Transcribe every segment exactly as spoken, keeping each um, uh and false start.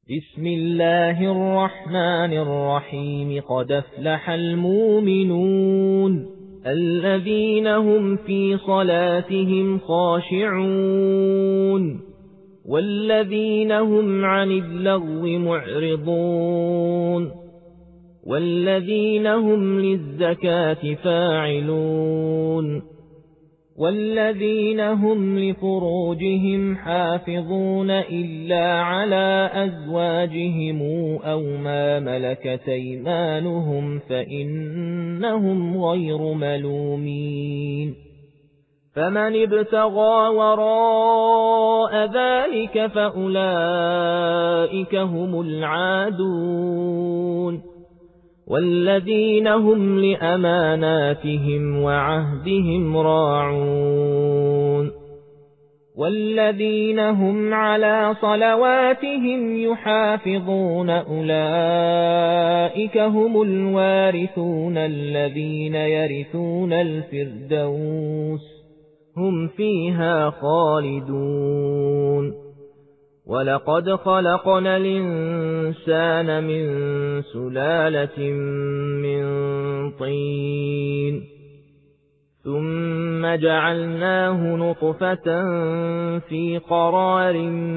بسم الله الرحمن الرحيم قد أفلح المؤمنون الذين هم في صلاتهم خاشعون والذين هم عن اللغو معرضون والذين هم للزكاة فاعلون والذين هم لفروجهم حافظون إلا على أزواجهم أو ما ملكت أيمانهم فإنهم غير ملومين فمن ابتغى وراء ذلك فأولئك هم العادون والذين هم لأماناتهم وعهدهم راعون والذين هم على صلواتهم يحافظون أولئك هم الوارثون الذين يرثون الفردوس هم فيها خالدون ولقد خلقنا الإنسان من سلالة من طين ثم جعلناه نطفة في قرار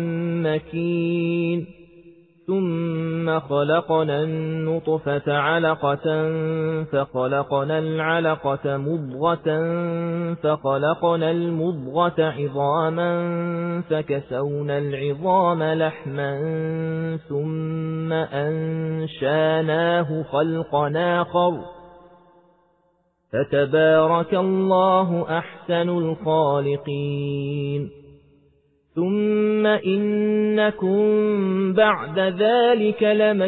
مكين ثم خلقنا النطفة علقة فخلقنا العلقة مضغة فخلقنا المضغة عظاما فكسونا العظام لحما ثم أنشاناه خلقا آخر فتبارك الله أحسن الخالقين ثم إنكم بعد ذلك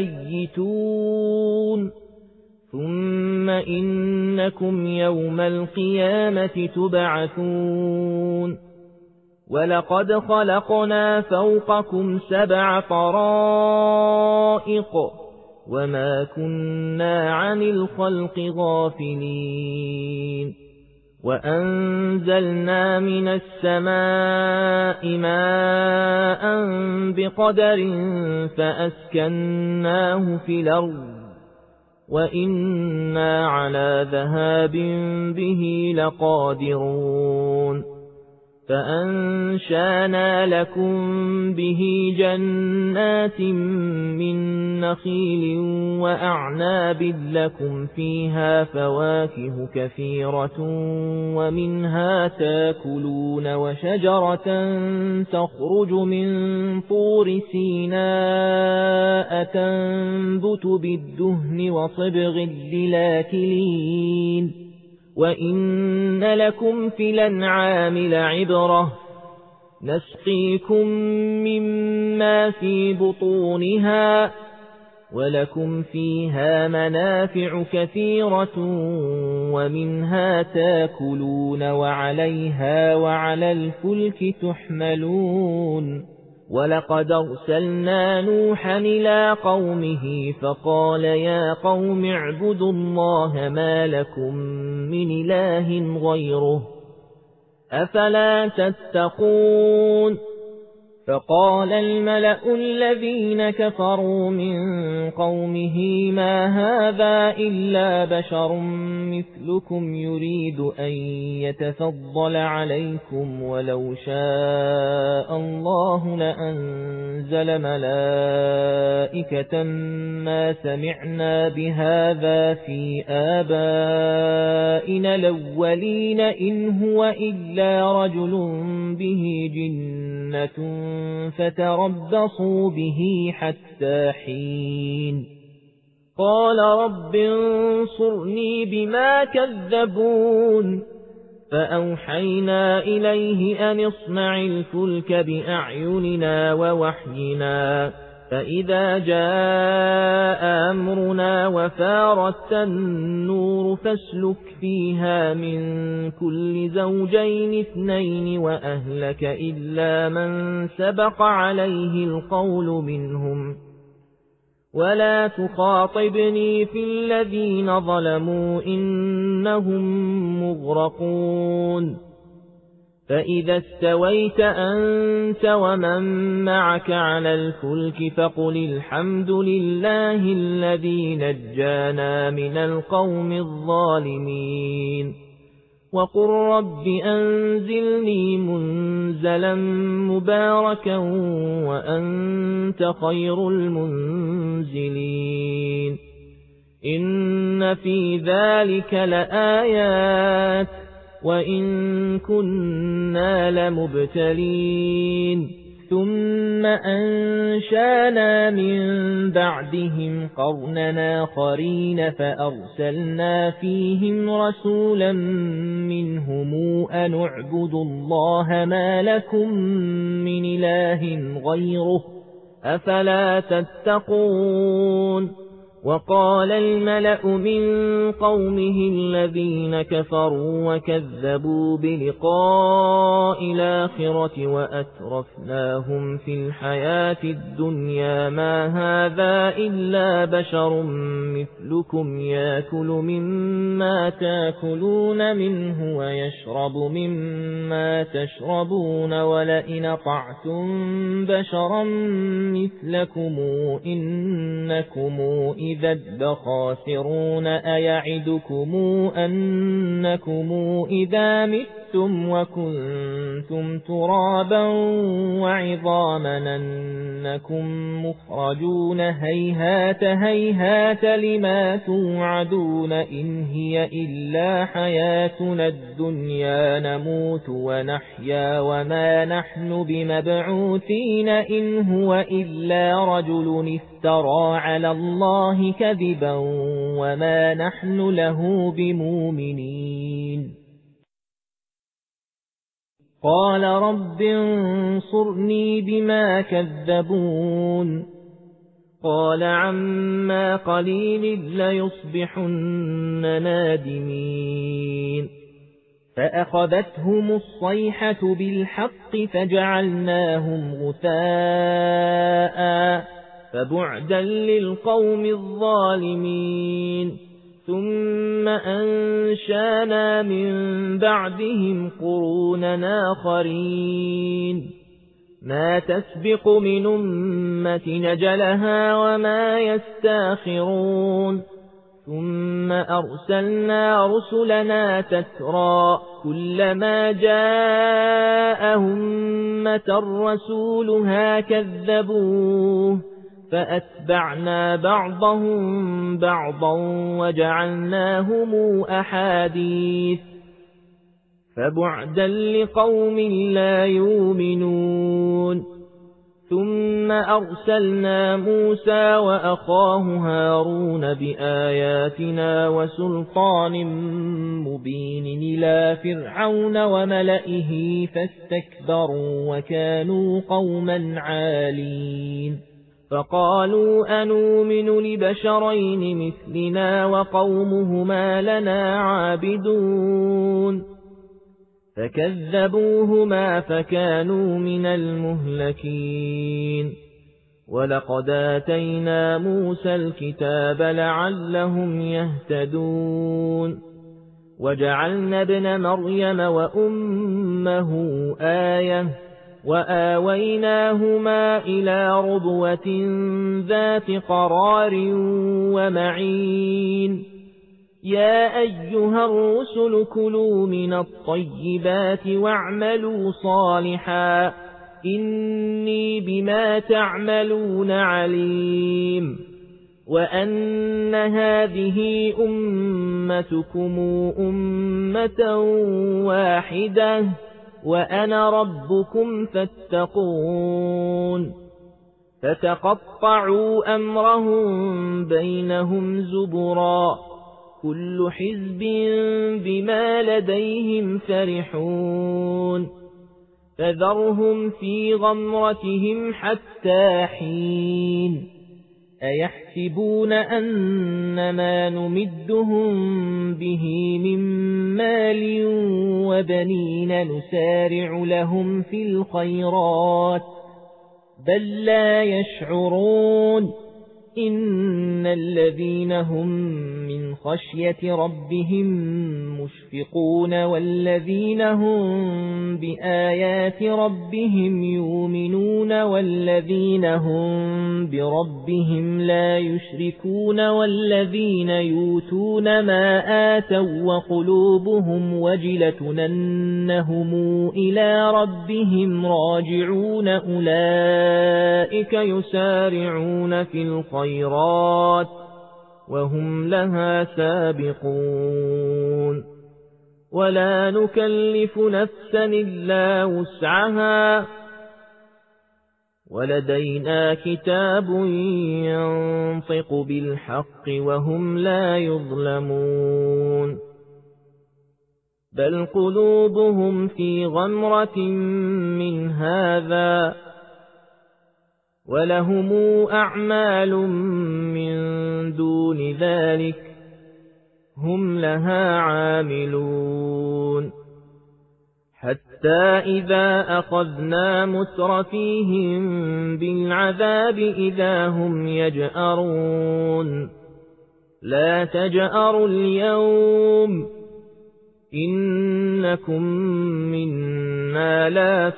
لميتون ثم إنكم يوم القيامة تبعثون ولقد خلقنا فوقكم سبع طرائق وما كنا عن الخلق غافلين وأنزلنا من السماء ماء بقدر فأسكناه في الأرض وإنا على ذهاب به لقادرون فأنشانا لكم به جنات من نخيل وأعناب لكم فيها فواكه كثيرة ومنها تاكلون وشجرة تخرج من طور سيناء تنبت بالدهن وصبغ للآكلين وإن لكم في الأنعام لعبرة نسقيكم مما في بطونها ولكم فيها منافع كثيرة ومنها تاكلون وعليها وعلى الفلك تحملون ولقد أرسلنا نوحا إلى قومه فقال يا قوم اعبدوا الله ما لكم من إله غيره أفلا تتقون فقال الملأ الذين كفروا من قومه ما هذا إلا بشر مثلكم يريد أن يتفضل عليكم ولو شاء الله لأنزل ملائكة ما سمعنا بهذا في آبائنا الأولين إن هو إلا رجل به جنة فتربصوا به حتى حين قال رب انصرني بما كذبون فأوحينا إليه أن اصنع الفلك بأعيننا ووحينا فإذا جاء أمرنا وفارت النور فاسلك فيها من كل زوجين اثنين وأهلك إلا من سبق عليه القول منهم ولا تخاطبني في الذين ظلموا إنهم مغرقون فإذا استويت أنت ومن معك على الفلك فقل الحمد لله الذي نجانا من القوم الظالمين وقل رب أنزلني منزلا مباركا وأنت خير المنزلين إن في ذلك لآيات وإن كنا لمبتلين ثم أنشانا من بعدهم قرننا آخرين فأرسلنا فيهم رسولا منهم أن اعبدوا الله ما لكم من إله غيره أفلا تتقون وقال الملأ من قومه الذين كفروا وكذبوا بلقاء الآخرة وأترفناهم في الحياة الدنيا ما هذا إلا بشر مثلكم يأكل مما تأكلون منه ويشرب مما تشربون ولئن أطعتم بشرا مثلكم إنكم إذا لخاسرون أيعدكم أنكم إذا متم وكنتم ترابا وعظاما أنكم مخرجون هيهات هيهات لما توعدون إن هي إلا حياتنا الدنيا نموت ونحيا وما نحن بمبعوثين إن هو إلا رجل افترى على الله كذبا وما نحن له بمؤمنين قال رب انصرني بما كذبون قال عما قليل ليصبحن نادمين فأخذتهم الصيحة بالحق فجعلناهم غثاء فبعدا للقوم الظالمين ثم أنشانا من بعدهم قرونا آخرين ما تسبق من أمة نجلها وما يستاخرون ثم أرسلنا رسلنا تترى كلما جاء أمة رسولها كذبوه فأتبعنا بعضهم بعضا وجعلناهم أحاديث فبعدا لقوم لا يؤمنون ثم أرسلنا موسى وأخاه هارون بآياتنا وسلطان مبين إلى فرعون وملئه فاستكبروا وكانوا قوما عالين فقالوا أنؤمن لبشرين مثلنا وقومهما لنا عابدون فكذبوهما فكانوا من المهلكين ولقد آتينا موسى الكتاب لعلهم يهتدون وجعلنا ابن مريم وأمه آية وآويناهما إلى ربوة ذات قرار ومعين يا أيها الرسل كلوا من الطيبات واعملوا صالحا إني بما تعملون عليم وأن هذه أمتكم أمة واحدة وأنا ربكم فاتقون فتقطعوا أمرهم بينهم زبرا كل حزب بما لديهم فرحون فذرهم في غمرتهم حتى حين أيحسبون أنما نمدهم به من مال وبنين نسارع لهم في الخيرات بل لا يشعرون إن الذين هم من خشية ربهم مشفقون والذين هم بآيات ربهم يؤمنون والذين هم بربهم لا يشركون والذين يؤتون ما آتوا وقلوبهم وجلة أنهم إلى ربهم راجعون أولئك يسارعون في الخيرات وهم لها سابقون ولا نكلف نفسا إلا وسعها ولدينا كتاب ينطق بالحق وهم لا يظلمون بل قلوبهم في غمرة من هذا ولهم أعمال من دون ذلك هم لها عاملون حتى إذا أخذنا مترفيهم بالعذاب إذا هم يجأرون لا تجأروا اليوم إنكم منا لا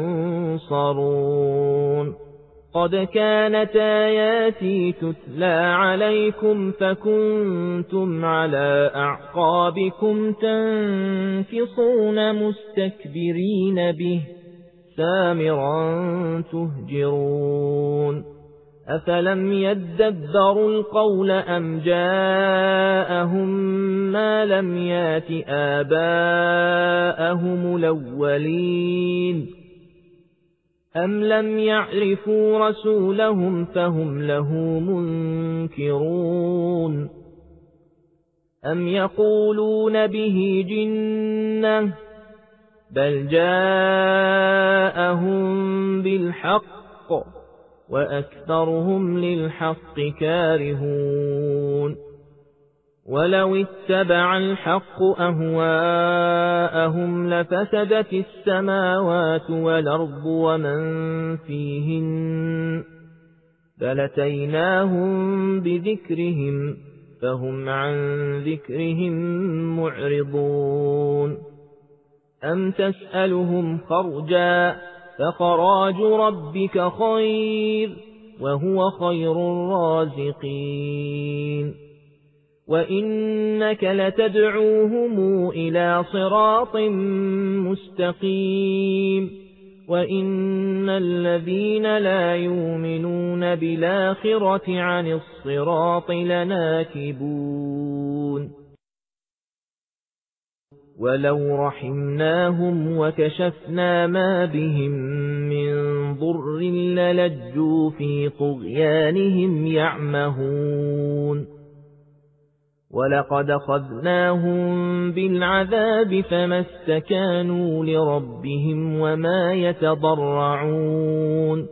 تنصرون قد كانت آياتي تتلى عليكم فكنتم على أعقابكم تنكصون مستكبرين به سامرا تهجرون أفلم يدبروا القول أم جاءهم ما لم يات آباءهم الأولين أم لم يعرفوا رسولهم فهم له منكرون أم يقولون به جنة بل جاءهم بالحق وأكثرهم للحق كارهون ولو اتبع الحق أهواءهم لفسدت السماوات والأرض ومن فيهن بل أتيناهم بذكرهم فهم عن ذكرهم معرضون أم تسألهم خرجا فخراج ربك خير وهو خير الرازقين وإنك لتدعوهم إلى صراط مستقيم وإن الذين لا يؤمنون بالآخرة عن الصراط لناكبون ولو رحمناهم وكشفنا ما بهم من ضر للجوا في طغيانهم يعمهون ولقد أخذناهم بالعذاب فما استكانوا لربهم وما يتضرعون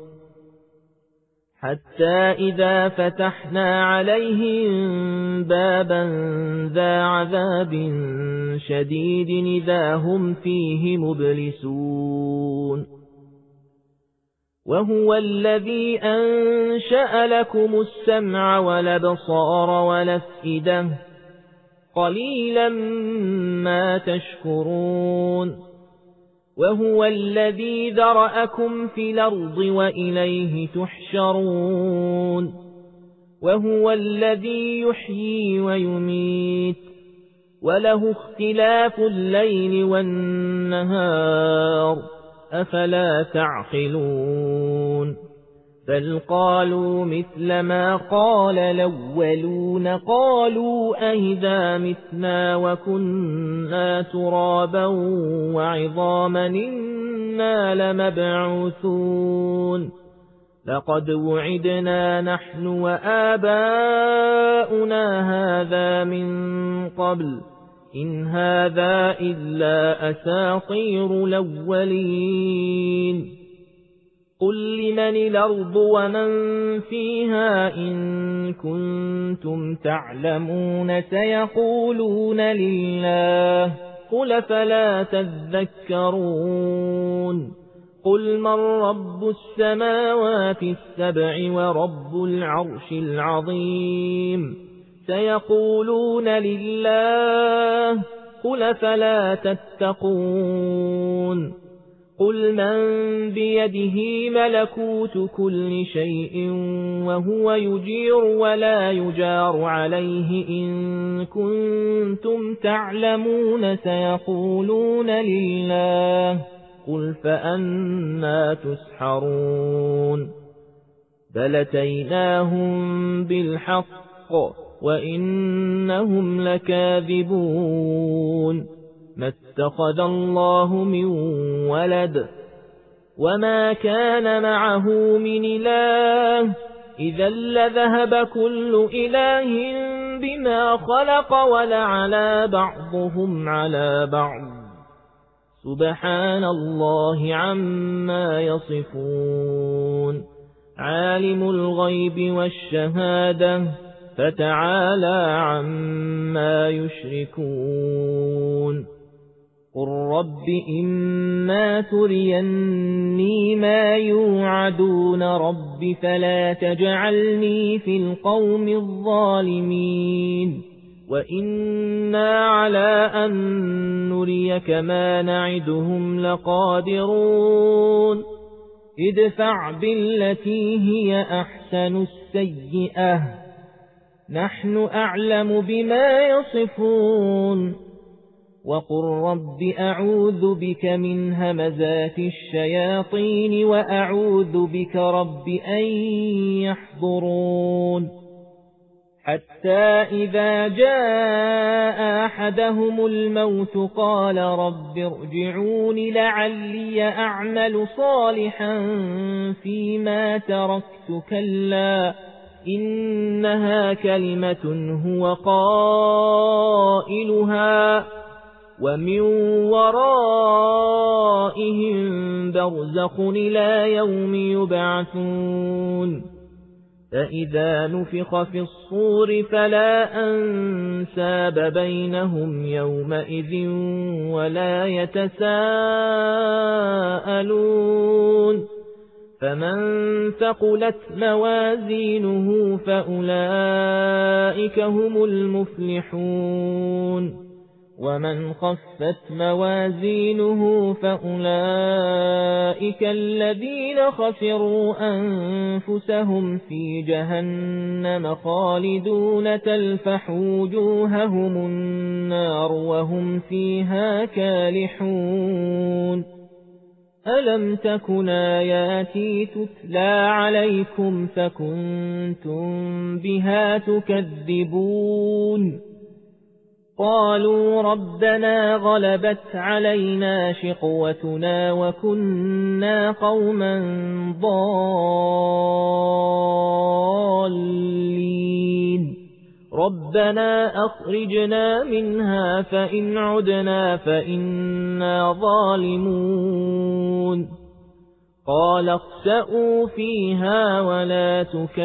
حتى إذا فتحنا عليهم بابا ذا عذاب شديد إذا هم فيه مبلسون وهو الذي أنشأ لكم السمع والأبصار والأفئدة قليلا ما تشكرون وهو الذي ذرأكم في الأرض وإليه تحشرون وهو الذي يحيي ويميت وله اختلاف الليل والنهار أفلا تعقلون بل قالوا مثل ما قال الأولون قالوا أئذا متنا وكنا ترابا وعظاما إنا لمبعوثون لقد وعدنا نحن وآباؤنا هذا من قبل إن هذا إلا أساطير الأولين قل لمن الأرض ومن فيها إن كنتم تعلمون سيقولون لله قل فلا تذكرون قل من رب السماوات السبع ورب العرش العظيم سيقولون لله قل فلا تتقون قل من بيده ملكوت كل شيء وهو يجير ولا يجار عليه إن كنتم تعلمون سيقولون لله قل فأنا تسحرون بل أتيناهم بالحق وإنهم لكاذبون ما اتخذ الله من ولد وما كان معه من إله إذا لذهب كل إله بما خلق ولعلى بعضهم على بعض سبحان الله عما يصفون عالم الغيب والشهادة فتعالى عما يشركون قل رب إما تريني ما يوعدون رب فلا تجعلني في القوم الظالمين وإنا على أن نريك ما نعدهم لقادرون ادفع بالتي هي أحسن السيئة نحن أعلم بما يصفون وقل رب أعوذ بك من همزات الشياطين وأعوذ بك رب أن يحضرون حتى إذا جاء أحدهم الموت قال رب ارجعون لعلي أعمل صالحا فيما تركت كلا إنها كلمة هو قائلها ومن ورائهم برزخ إلى يوم يبعثون فإذا نفخ في الصور فلا أنساب بينهم يومئذ ولا يتساءلون فمن ثقلت موازينه فأولئك هم المفلحون ومن خفت موازينه فأولئك الذين خسروا أنفسهم في جهنم خالدون تلفح وجوههم النار وهم فيها كالحون ألم تكن آياتي تتلى عليكم فكنتم بها تكذبون قالوا ربنا غلبت علينا شقوتنا وكنا قوما ضالين ربنا أخرجنا منها فإن عدنا فإنا ظالمون قال اخسئوا فيها ولا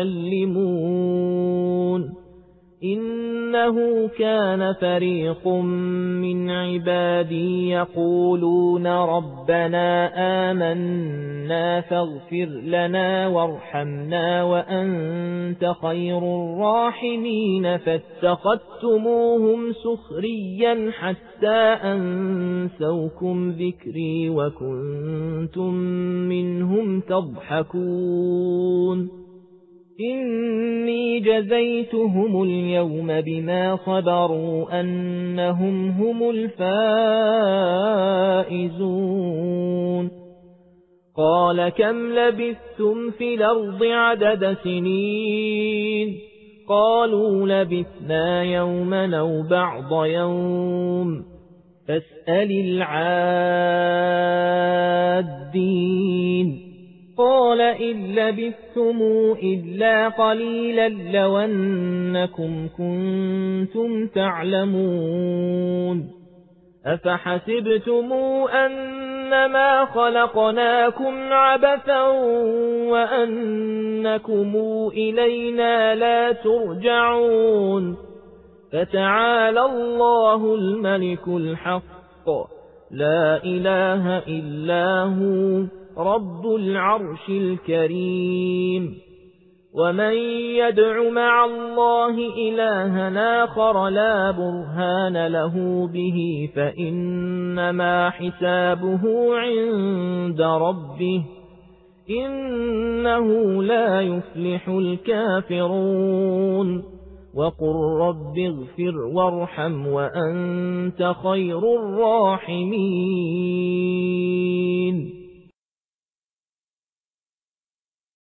تكلمون إنه كان فريق من عبادي يقولون ربنا آمنا فاغفر لنا وارحمنا وأنت خير الراحمين فاتخذتموهم سخريا حتى أنسوكم ذكري وكنتم منهم تضحكون إني جزيتهم اليوم بما صبروا أنهم هم الفائزون قال كم لبثتم في الأرض عدد سنين قالوا لبثنا يوما أو بعض يوم فاسأل العادين قال إن لبثتم إلا قليلا لو أنكم كنتم تعلمون أفحسبتم أنما خلقناكم عبثا وأنكم إلينا لا ترجعون فتعالى الله الملك الحق لا إله إلا هو رب العرش الكريم. ومن يدع مع الله إلها آخر لا برهان له به فإنما حسابه عند ربه إنه لا يفلح الكافرون. وقل رب اغفر وارحم وأنت خير الراحمين.